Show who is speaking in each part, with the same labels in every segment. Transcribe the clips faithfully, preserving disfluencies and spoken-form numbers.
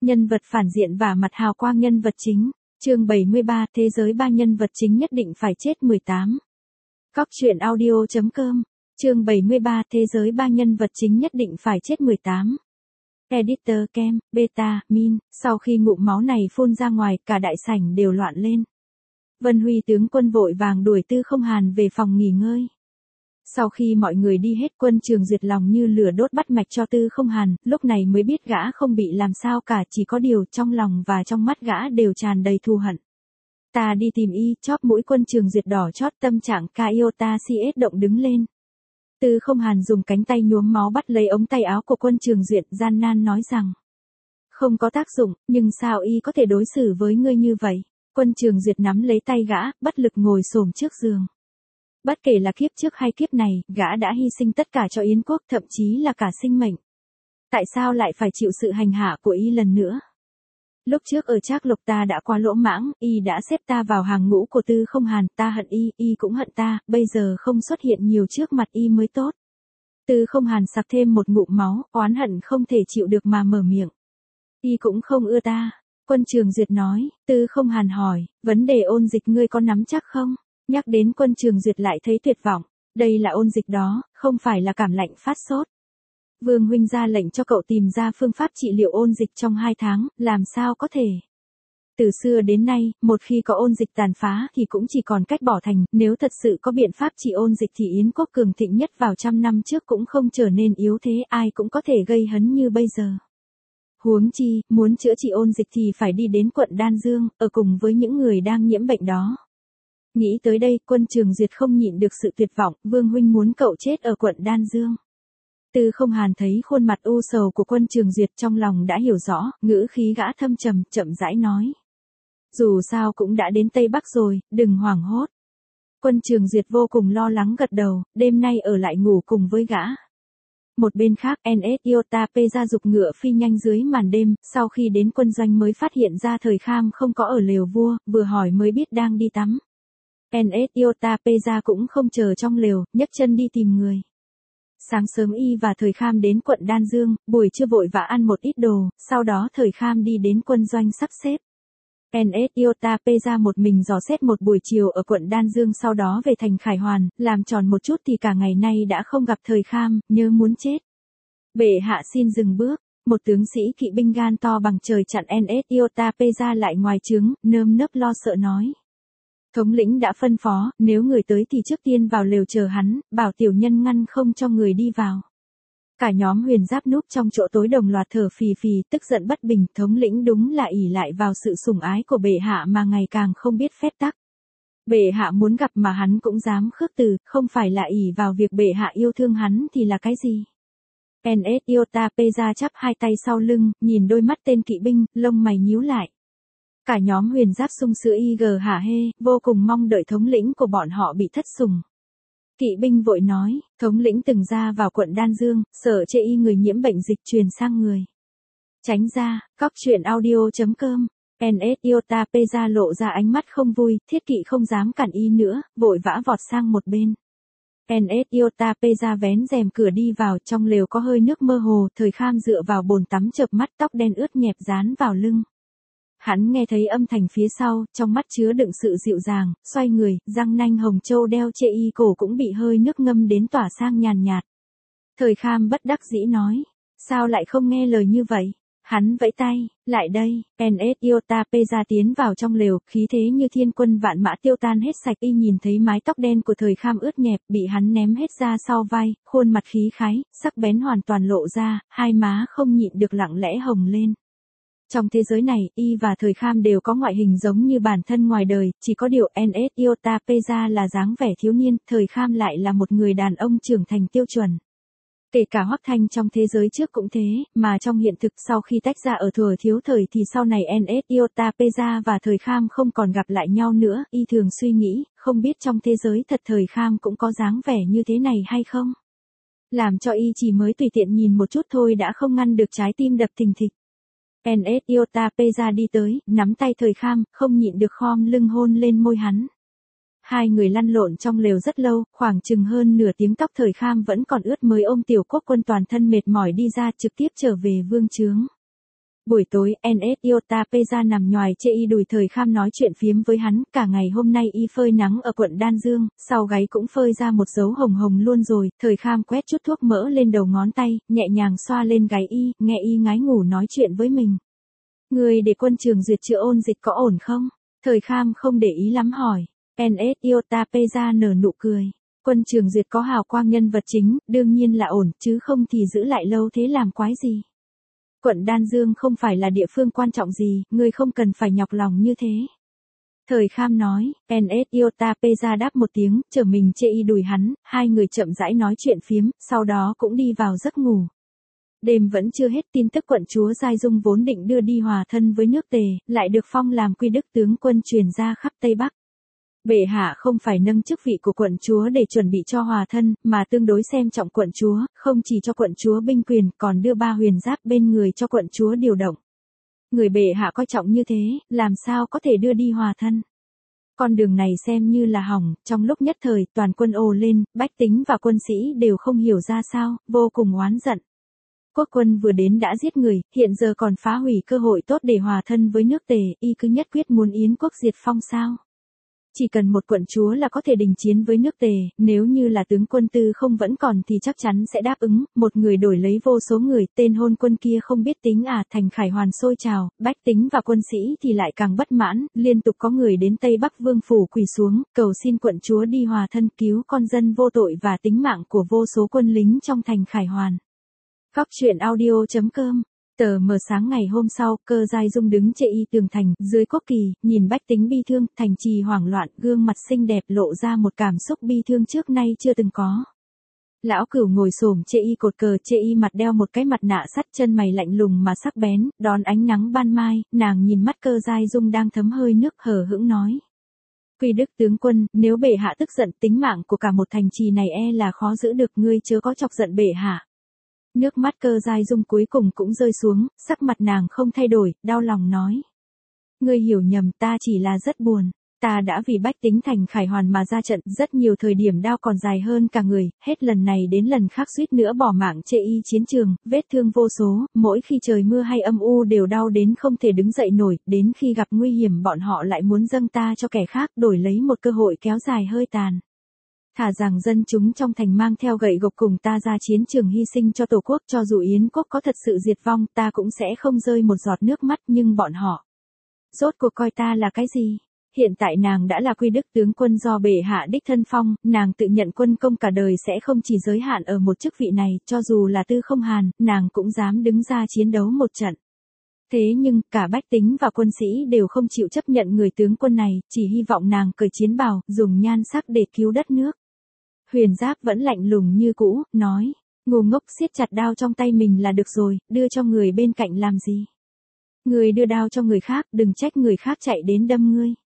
Speaker 1: Nhân vật phản diện và mặt hào quang nhân vật chính. Chương bảy mươi ba, thế giới ba nhân vật chính nhất định phải chết mười tám. Cóc truyện audio chấm com. Chương bảy mươi ba, thế giới ba nhân vật chính nhất định phải chết mười tám. Editor Kem, Beta, Min, sau khi ngụm máu này phun ra ngoài, cả đại sảnh đều loạn lên. Vân Huy tướng quân vội vàng đuổi Tư Không Hàn về phòng nghỉ ngơi. Sau khi mọi người đi hết, Quân Trường Duyệt lòng như lửa đốt bắt mạch cho Tư Không Hàn, lúc này mới biết gã không bị làm sao cả, chỉ có điều trong lòng và trong mắt gã đều tràn đầy thù hận. Ta đi tìm y, chóp mũi Quân Trường Duyệt đỏ chót, tâm trạng Kaiota xê ét động đứng lên. Tư Không Hàn dùng cánh tay nhuốm máu bắt lấy ống tay áo của Quân Trường Duyệt, gian nan nói rằng: không có tác dụng, nhưng sao y có thể đối xử với ngươi như vậy? Quân Trường Duyệt nắm lấy tay gã, bất lực ngồi xổm trước giường. Bất kể là kiếp trước hay kiếp này, gã đã hy sinh tất cả cho Yến quốc, thậm chí là cả sinh mệnh. Tại sao lại phải chịu sự hành hạ của y lần nữa? Lúc trước ở Trác Lộc ta đã quá lỗ mãng, y đã xếp ta vào hàng ngũ của Tư Không Hàn, ta hận y, y cũng hận ta, bây giờ không xuất hiện nhiều trước mặt y mới tốt. Tư Không Hàn sặc thêm một ngụm máu, oán hận không thể chịu được mà mở miệng. Y cũng không ưa ta. Quân Trường Duyệt nói. Tư Không Hàn hỏi, vấn đề ôn dịch ngươi có nắm chắc không? Nhắc đến Quân Trường Duyệt lại thấy tuyệt vọng. Đây là ôn dịch đó, không phải là cảm lạnh phát sốt. Vương huynh ra lệnh cho cậu tìm ra phương pháp trị liệu ôn dịch trong hai tháng, làm sao có thể? Từ xưa đến nay, một khi có ôn dịch tàn phá thì cũng chỉ còn cách bỏ thành, nếu thật sự có biện pháp trị ôn dịch thì Yến quốc cường thịnh nhất vào trăm năm trước cũng không trở nên yếu thế, ai cũng có thể gây hấn như bây giờ. Huống chi, muốn chữa trị ôn dịch thì phải đi đến quận Đan Dương, ở cùng với những người đang nhiễm bệnh đó. Nghĩ tới đây, Quân Trường Duyệt không nhịn được sự tuyệt vọng, Vương huynh muốn cậu chết ở quận Đan Dương. Tư Không Hàn thấy khuôn mặt u sầu của Quân Trường Duyệt, trong lòng đã hiểu rõ, ngữ khí gã thâm trầm, chậm rãi nói. Dù sao cũng đã đến Tây Bắc rồi, đừng hoảng hốt. Quân Trường Duyệt vô cùng lo lắng gật đầu, đêm nay ở lại ngủ cùng với gã. Một bên khác, en ét Iota P ra dục ngựa phi nhanh dưới màn đêm, sau khi đến quân doanh mới phát hiện ra Thời Kham không có ở lều vua, vừa hỏi mới biết đang đi tắm. en ét Iota P ra cũng không chờ trong lều, nhấc chân đi tìm người. Sáng sớm y và Thời Kham đến quận Đan Dương, buổi trưa vội vã ăn một ít đồ, sau đó Thời Kham đi đến quân doanh sắp xếp. en ét Iota P ra một mình dò xét một buổi chiều ở quận Đan Dương, sau đó về thành Khải Hoàn, làm tròn một chút thì cả ngày nay đã không gặp Thời Kham, nhớ muốn chết. Bệ hạ xin dừng bước, một tướng sĩ kỵ binh gan to bằng trời chặn en ét Iota P ra lại ngoài trướng, nơm nớp lo sợ nói. Thống lĩnh đã phân phó, nếu người tới thì trước tiên vào lều chờ hắn, bảo tiểu nhân ngăn không cho người đi vào. Cả nhóm Huyền Giáp núp trong chỗ tối đồng loạt thở phì phì, tức giận bất bình, thống lĩnh đúng là ỷ lại vào sự sủng ái của bệ hạ mà ngày càng không biết phép tắc. Bệ hạ muốn gặp mà hắn cũng dám khước từ, không phải là ỷ vào việc bệ hạ yêu thương hắn thì là cái gì? en ét Iota P ra chắp hai tay sau lưng, nhìn đôi mắt tên kỵ binh, lông mày nhíu lại. Cả nhóm Huyền Giáp sung sữa y gờ hả hê, vô cùng mong đợi thống lĩnh của bọn họ bị thất sủng. Kỵ binh vội nói, thống lĩnh từng ra vào quận Đan Dương, sợ chê y người nhiễm bệnh dịch truyền sang người. Tránh ra. Cóc truyện audio chấm com. en ét Iota P ra lộ ra ánh mắt không vui, thiết kỵ không dám cản y nữa, vội vã vọt sang một bên. en ét Iota P ra vén rèm cửa đi vào, trong lều có hơi nước mơ hồ, Thời Kham dựa vào bồn tắm chợp mắt, tóc đen ướt nhẹp dán vào lưng. Hắn nghe thấy âm thanh phía sau, trong mắt chứa đựng sự dịu dàng, xoay người, răng nanh hồng châu đeo chê y cổ cũng bị hơi nước ngâm đến tỏa sang nhàn nhạt. Thời Kham bất đắc dĩ nói, sao lại không nghe lời như vậy? Hắn vẫy tay, lại đây, en ét Iota P ra tiến vào trong lều, khí thế như thiên quân vạn mã tiêu tan hết sạch, y nhìn thấy mái tóc đen của Thời Kham ướt nhẹp, bị hắn ném hết ra sau vai, khuôn mặt khí khái, sắc bén hoàn toàn lộ ra, hai má không nhịn được lặng lẽ hồng lên. Trong thế giới này, y và Thời Kham đều có ngoại hình giống như bản thân ngoài đời, chỉ có điều en ét Iota P ra là dáng vẻ thiếu niên, Thời Kham lại là một người đàn ông trưởng thành tiêu chuẩn. Kể cả Hoắc Thanh trong thế giới trước cũng thế, mà trong hiện thực sau khi tách ra ở thuở thiếu thời thì sau này en ét Iota P ra và Thời Kham không còn gặp lại nhau nữa, y thường suy nghĩ, không biết trong thế giới thật Thời Kham cũng có dáng vẻ như thế này hay không? Làm cho y chỉ mới tùy tiện nhìn một chút thôi đã không ngăn được trái tim đập thình thịch. en ét Iota P ra đi tới, nắm tay Thời Kham, không nhịn được khom lưng hôn lên môi hắn. Hai người lăn lộn trong lều rất lâu, khoảng chừng hơn nửa tiếng, tóc Thời Kham vẫn còn ướt mới ôm Tiểu Quốc Quân toàn thân mệt mỏi đi ra, trực tiếp trở về vương trướng. Buổi tối, en ét Iota Peza nằm nhoài chê y đùi Thời Kham nói chuyện phiếm với hắn, cả ngày hôm nay y phơi nắng ở quận Đan Dương, sau gáy cũng phơi ra một dấu hồng hồng luôn rồi, Thời Kham quét chút thuốc mỡ lên đầu ngón tay, nhẹ nhàng xoa lên gáy y, nghe y ngái ngủ nói chuyện với mình. Người để quân Trường Duyệt chữa ôn dịch có ổn không? Thời Kham không để ý lắm hỏi. en ét Iota Peza nở nụ cười. Quân Trường Duyệt có hào quang nhân vật chính, đương nhiên là ổn, chứ không thì giữ lại lâu thế làm quái gì. Quận Đan Dương không phải là địa phương quan trọng gì, ngươi không cần phải nhọc lòng như thế. Thời Kham nói, en ét Iota Peza đáp một tiếng, trở mình chê y đùi hắn, hai người chậm rãi nói chuyện phiếm, sau đó cũng đi vào giấc ngủ. Đêm vẫn chưa hết, tin tức quận chúa Giai Dung vốn định đưa đi hòa thân với nước Tề, lại được phong làm quy đức tướng quân truyền ra khắp Tây Bắc. Bệ hạ không phải nâng chức vị của quận chúa để chuẩn bị cho hòa thân, mà tương đối xem trọng quận chúa, không chỉ cho quận chúa binh quyền, còn đưa ba huyền giáp bên người cho quận chúa điều động. Người bệ hạ coi trọng như thế, làm sao có thể đưa đi hòa thân. Con đường này xem như là hỏng, trong lúc nhất thời, toàn quân ồ lên, bách tính và quân sĩ đều không hiểu ra sao, vô cùng oán giận. Quốc quân vừa đến đã giết người, hiện giờ còn phá hủy cơ hội tốt để hòa thân với nước Tề, y cứ nhất quyết muốn Yến quốc diệt phong sao. Chỉ cần một quận chúa là có thể đình chiến với nước Tề, nếu như là tướng quân Tư Không vẫn còn thì chắc chắn sẽ đáp ứng, một người đổi lấy vô số người, tên hôn quân kia không biết tính à, thành khải hoàn sôi trào, bách tính và quân sĩ thì lại càng bất mãn, liên tục có người đến Tây Bắc Vương phủ quỳ xuống, cầu xin quận chúa đi hòa thân cứu con dân vô tội và tính mạng của vô số quân lính trong thành khải hoàn. Góc truyện audio chấm com. Tờ mờ sáng ngày hôm sau, Cơ Giai Dung đứng chê y tường thành, dưới quốc kỳ, nhìn bách tính bi thương, thành trì hoảng loạn, gương mặt xinh đẹp lộ ra một cảm xúc bi thương trước nay chưa từng có. Lão Cửu ngồi xổm chê y cột cờ, chê y mặt đeo một cái mặt nạ sắt, chân mày lạnh lùng mà sắc bén, đón ánh nắng ban mai, nàng nhìn mắt Cơ Giai Dung đang thấm hơi nước, hờ hững nói. Quy đức tướng quân, nếu bệ hạ tức giận, tính mạng của cả một thành trì này e là khó giữ được, ngươi chớ có chọc giận bệ hạ. Nước mắt Cơ Giai Dung cuối cùng cũng rơi xuống, sắc mặt nàng không thay đổi, đau lòng nói. Ngươi hiểu nhầm, ta chỉ là rất buồn. Ta đã vì bách tính thành khải hoàn mà ra trận, rất nhiều thời điểm đao còn dài hơn cả người, hết lần này đến lần khác suýt nữa bỏ mạng chê y chiến trường, vết thương vô số, mỗi khi trời mưa hay âm u đều đau đến không thể đứng dậy nổi, đến khi gặp nguy hiểm bọn họ lại muốn dâng ta cho kẻ khác đổi lấy một cơ hội kéo dài hơi tàn. Thả rằng dân chúng trong thành mang theo gậy gộc cùng ta ra chiến trường hy sinh cho tổ quốc, cho dù Yến quốc có thật sự diệt vong, ta cũng sẽ không rơi một giọt nước mắt, nhưng bọn họ rốt cuộc coi ta là cái gì? Hiện tại nàng đã là quy đức tướng quân do bệ hạ đích thân phong, nàng tự nhận quân công cả đời sẽ không chỉ giới hạn ở một chức vị này, cho dù là Tư Không Hàn, nàng cũng dám đứng ra chiến đấu một trận. Thế nhưng, cả bách tính và quân sĩ đều không chịu chấp nhận người tướng quân này, chỉ hy vọng nàng cởi chiến bào, dùng nhan sắc để cứu đất nước. Huyền Giáp vẫn lạnh lùng như cũ, nói, ngu ngốc, siết chặt đao trong tay mình là được rồi, đưa cho người bên cạnh làm gì? Người đưa đao cho người khác, đừng trách người khác chạy đến đâm ngươi.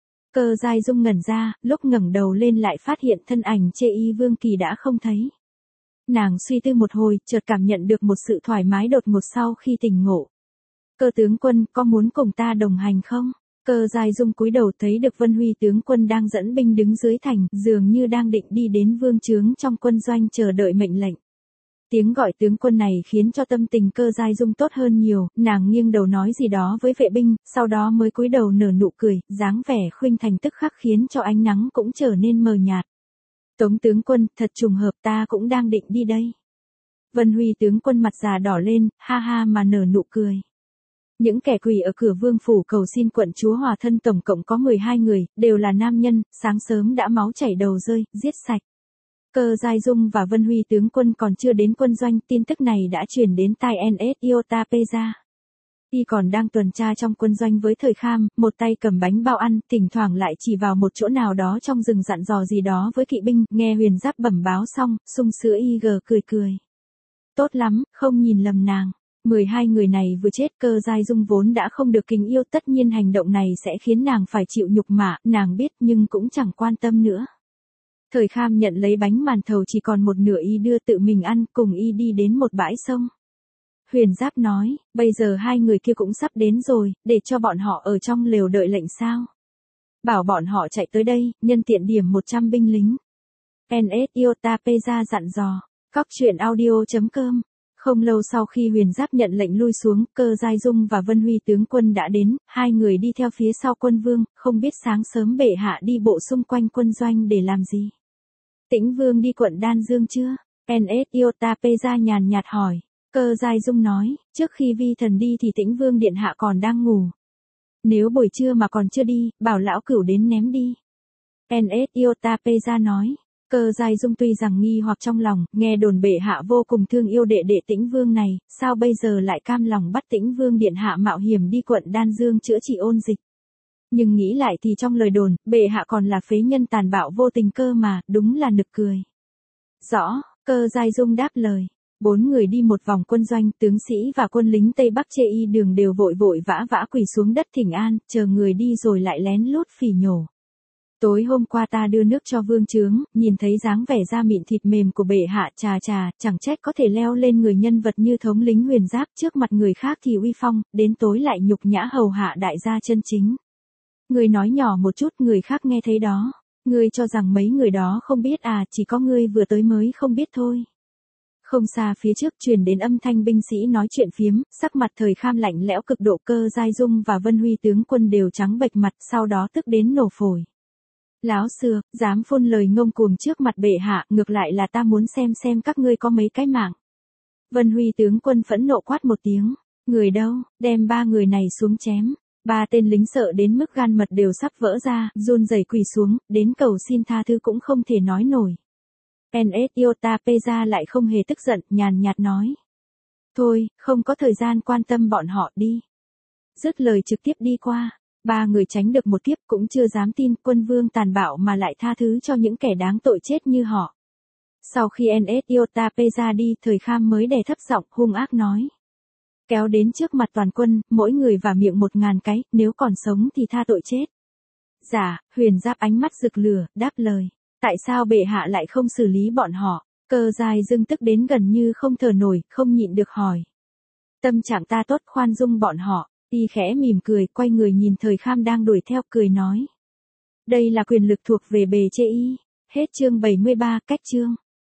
Speaker 1: Cơ Giai Dung ngẩn ra, lúc ngẩng đầu lên lại phát hiện thân ảnh chê y Vương Kỳ đã không thấy. Nàng suy tư một hồi, chợt cảm nhận được một sự thoải mái đột ngột sau khi tỉnh ngộ. Cơ tướng quân, có muốn cùng ta đồng hành không? Cơ Giai Dung cúi đầu thấy được Vân Huy tướng quân đang dẫn binh đứng dưới thành, dường như đang định đi đến vương trướng trong quân doanh chờ đợi mệnh lệnh. Tiếng gọi tướng quân này khiến cho tâm tình Cơ Giai Dung tốt hơn nhiều, nàng nghiêng đầu nói gì đó với vệ binh, sau đó mới cúi đầu nở nụ cười, dáng vẻ khuynh thành tức khắc khiến cho ánh nắng cũng trở nên mờ nhạt. Tống tướng quân, thật trùng hợp, ta cũng đang định đi đây. Vân Huy tướng quân mặt già đỏ lên, ha ha mà nở nụ cười. Những kẻ quỳ ở cửa vương phủ cầu xin quận chúa hòa thân tổng cộng có mười hai người, đều là nam nhân, sáng sớm đã máu chảy đầu rơi, giết sạch. Cơ Giai Dung và Vân Huy tướng quân còn chưa đến quân doanh, tin tức này đã truyền đến tai en ét Iota Peza. Y còn đang tuần tra trong quân doanh với Thời Kham, một tay cầm bánh bao ăn, thỉnh thoảng lại chỉ vào một chỗ nào đó trong rừng dặn dò gì đó với kỵ binh, nghe Huyền Giáp bẩm báo xong, sung sữa y gờ cười cười. Tốt lắm, không nhìn lầm nàng. mười hai người này vừa chết, Cơ Giai Dung vốn đã không được kính yêu, tất nhiên hành động này sẽ khiến nàng phải chịu nhục mạ, nàng biết nhưng cũng chẳng quan tâm nữa. Thời Kham nhận lấy bánh màn thầu chỉ còn một nửa y đưa tự mình ăn, cùng y đi đến một bãi sông. Huyền Giáp nói, bây giờ hai người kia cũng sắp đến rồi, để cho bọn họ ở trong lều đợi lệnh sao? Bảo bọn họ chạy tới đây, nhân tiện điểm một trăm binh lính. en ét Iota Peza dặn dò, góc truyện audio chấm com Không lâu sau khi Huyền Giáp nhận lệnh lui xuống, Cơ Giai Dung và Vân Huy tướng quân đã đến, hai người đi theo phía sau quân vương, không biết sáng sớm bệ hạ đi bộ xung quanh quân doanh để làm gì. Tĩnh Vương đi quận Đan Dương chưa? en ét Iota Peza nhàn nhạt hỏi. Cơ Giai Dung nói, trước khi vi thần đi thì Tĩnh Vương điện hạ còn đang ngủ. Nếu buổi trưa mà còn chưa đi, bảo lão cửu đến ném đi. en ét Iota Peza nói. Cơ Giai Dung tuy rằng nghi hoặc trong lòng, nghe đồn bệ hạ vô cùng thương yêu đệ đệ Tĩnh Vương này, sao bây giờ lại cam lòng bắt Tĩnh Vương điện hạ mạo hiểm đi quận Đan Dương chữa trị ôn dịch. Nhưng nghĩ lại thì trong lời đồn, bệ hạ còn là phế nhân tàn bạo vô tình cơ mà, đúng là nực cười. Rõ, Cơ Giai Dung đáp lời. Bốn người đi một vòng quân doanh, tướng sĩ và quân lính Tây Bắc Chê Y Đường đều vội vội vã vã quỳ xuống đất thỉnh an, chờ người đi rồi lại lén lút phỉ nhổ. Tối hôm qua ta đưa nước cho vương trướng, nhìn thấy dáng vẻ da mịn thịt mềm của bệ hạ, chà chà, chẳng trách có thể leo lên người nhân vật như thống lính Huyền Giáp, trước mặt người khác thì uy phong, đến tối lại nhục nhã hầu hạ đại gia chân chính. Ngươi nói nhỏ một chút, người khác nghe thấy đó. Ngươi cho rằng mấy người đó không biết à, chỉ có ngươi vừa tới mới không biết thôi. Không xa phía trước truyền đến âm thanh binh sĩ nói chuyện phiếm, sắc mặt Thời Kham lạnh lẽo cực độ. Cơ Giai Dung và Vân Huy tướng quân đều trắng bệch mặt, sau đó tức đến nổ phổi. Láo xưa, dám phun lời ngông cuồng trước mặt bệ hạ, ngược lại là ta muốn xem xem các ngươi có mấy cái mạng. Vân Huy tướng quân phẫn nộ quát một tiếng, người đâu, đem ba người này xuống chém. Ba tên lính sợ đến mức gan mật đều sắp vỡ ra, run rẩy quỳ xuống, đến cầu xin tha thứ cũng không thể nói nổi. en ét Iota Peza lại không hề tức giận, nhàn nhạt nói. Thôi, không có thời gian quan tâm bọn họ, đi. Dứt lời trực tiếp đi qua. Ba người tránh được một kiếp cũng chưa dám tin quân vương tàn bạo mà lại tha thứ cho những kẻ đáng tội chết như họ. Sau khi en ét Iota Peza đi, Thời Kham mới đè thấp giọng hung ác nói. Kéo đến trước mặt toàn quân, mỗi người vả miệng một ngàn cái, nếu còn sống thì tha tội chết. Dạ, Huyền Giáp ánh mắt rực lửa, đáp lời. Tại sao bệ hạ lại không xử lý bọn họ? Cơ Giai Dung tức đến gần như không thở nổi, không nhịn được hỏi. Tâm trạng ta tốt, khoan dung bọn họ. Y khẽ mỉm cười, quay người nhìn Thời Kham đang đuổi theo, cười nói. Đây là quyền lực thuộc về bề Chê Y. Hết chương bảy mươi ba, cách chương.